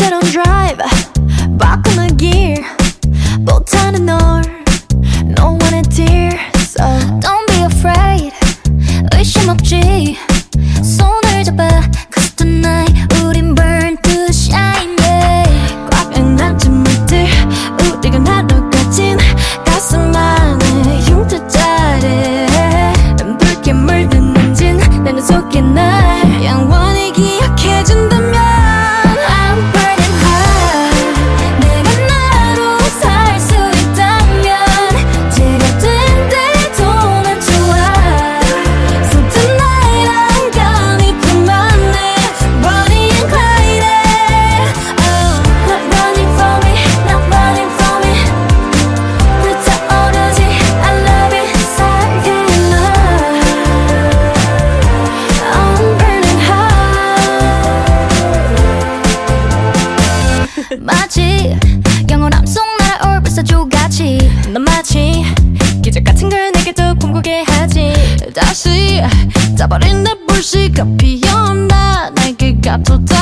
새로운 drive 바꾸는 길 못하는 널 No one is dear So don't be afraid 의심 없지 손을 잡아 Cause tonight 우린 burn to shine yeah 꽉 안아준 말들 우리가 나눠 가진 가슴 안에 흉터자래 붉게 물든 엔진 내 눈 속에 날 영원히 기억해준다면 I'm burning high 내가 나로 살 수 있다면 지겹던데도 난 좋아 So tonight I'm gonna put my lips running and crying Oh not running for me not running for me 불타오르지 I love it 살게 나 I'm burning high 마치 영원함 속 날아올 불사조같이 넌 마치 기적 같은 걸 내게 더 꿈꾸게 하지 다시 짜버린 내 불씨가 피어나 날개가 돋아